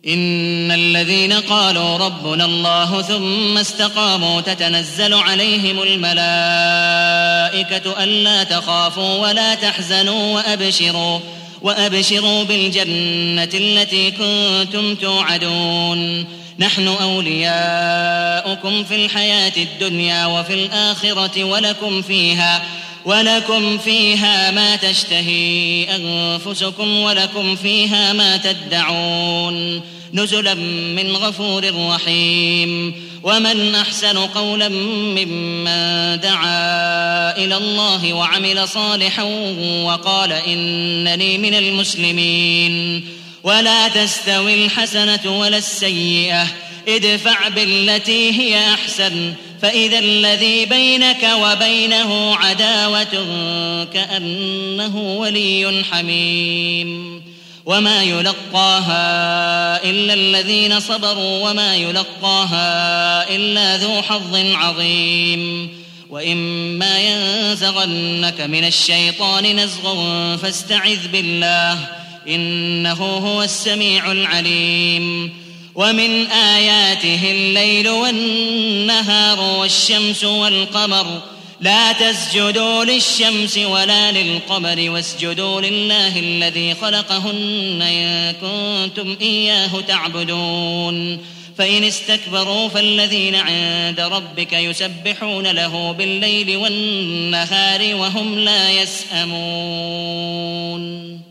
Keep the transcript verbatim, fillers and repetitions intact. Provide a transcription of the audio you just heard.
إن الذين قالوا ربنا الله ثم استقاموا تتنزل عليهم الملائكة ألا تخافوا ولا تحزنوا وأبشروا, وأبشروا بالجنة التي كنتم توعدون نحن أولياؤكم في الحياة الدنيا وفي الآخرة ولكم فيها ولكم فيها ما تشتهي أنفسكم ولكم فيها ما تدعون نزلا من غفور رحيم. ومن أحسن قولا ممن دعا إلى الله وعمل صالحا وقال إنني من المسلمين. ولا تستوي الحسنة ولا السيئة ادفع بالتي هي أحسن فإذا الذي بينك وبينه عداوة كأنه ولي حميم. وما يلقاها إلا الذين صبروا وما يلقاها إلا ذو حظ عظيم. وإما ينزغنك من الشيطان نزغ فاستعذ بالله إنه هو السميع العليم. ومن آياته الليل والنهار والشمس والقمر لا تسجدوا للشمس ولا للقمر واسجدوا لله الذي خلقهن إن كنتم إياه تعبدون. فإن استكبروا فالذين عند ربك يسبحون له بالليل والنهار وهم لا يسأمون.